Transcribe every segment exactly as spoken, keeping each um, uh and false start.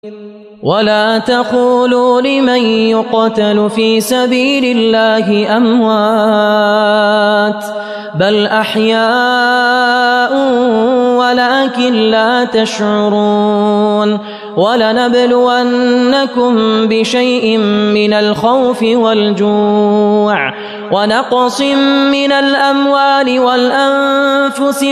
ولا تقولوا لمن يقتل في سبيل الله أموات بل أحياء ولكن لا تشعرون ولنبلونكم بشيء من الخوف والجوع ونقص من الأموال والأنفس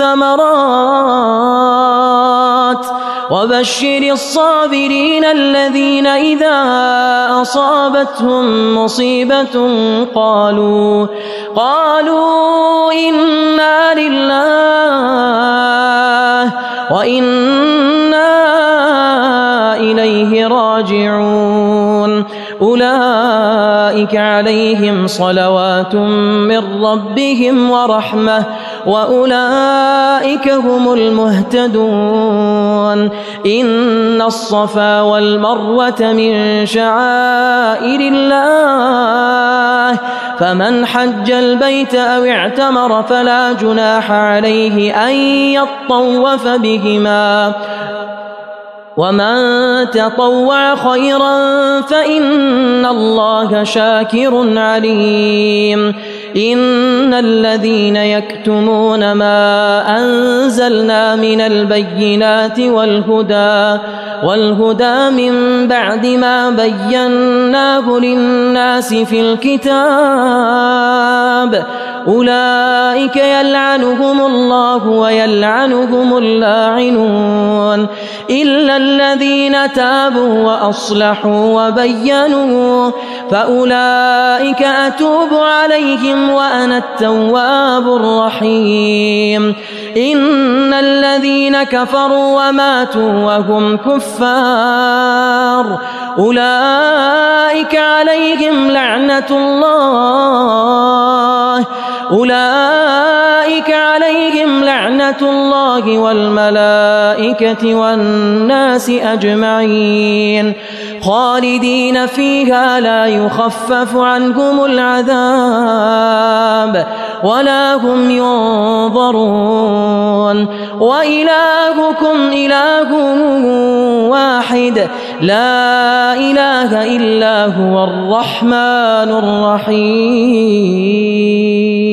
والثمرات وبشر الصابرين الذين إذا أصابتهم مصيبة قالوا قالوا إنا لله وإنا إليه راجعون أولئك عليهم صلوات من ربهم ورحمة وأولئك هم المهتدون إن الصفا والمروة من شعائر الله فمن حج البيت أو اعتمر فلا جناح عليه أن يطوف بهما ومن تطوع خيرا فإن الله شاكر عليم إن الذين يكتمون ما أنزلنا من البينات والهدى والهدى من بعد ما بيناه للناس في الكتاب أولئك يلعنهم الله ويلعنهم اللاعنون إلا الذين تابوا وأصلحوا وبينوا فأولئك أتوب عليهم وأنا التواب الرحيم إن الذين كفروا وماتوا وهم كفار أولئك عليهم لعنة الله أولئك عليهم لعنة الله والملائكة والناس أجمعين خالدين فيها لا يخفف عنهم العذاب ولا هم ينظرون وإلهكم إله واحد لا إله إلا هو الرحمن الرحيم.